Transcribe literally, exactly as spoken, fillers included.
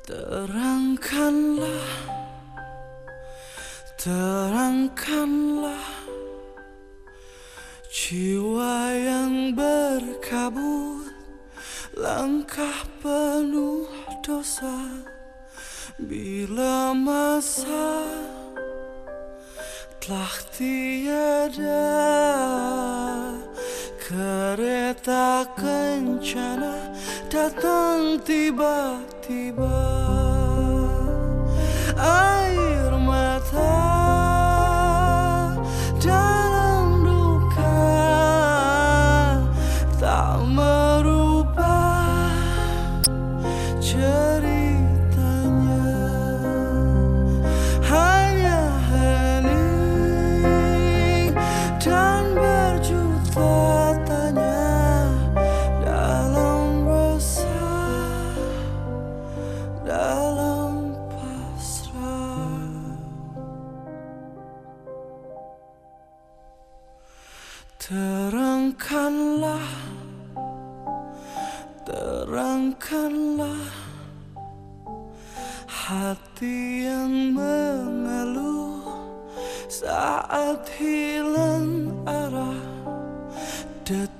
Terangkanlah, terangkanlah jiwa yang berkabut, langkah penuh dosa. Bila masa telah tiada, kereta kencana datang tiba-tiba. Air mata dalam duka tak merubah ceritanya. Hanya hening dan berjuta tanya dalam resah, dalam pasrah. Terangkanlah, terangkanlah hati yang mengeluh saat hilang arah.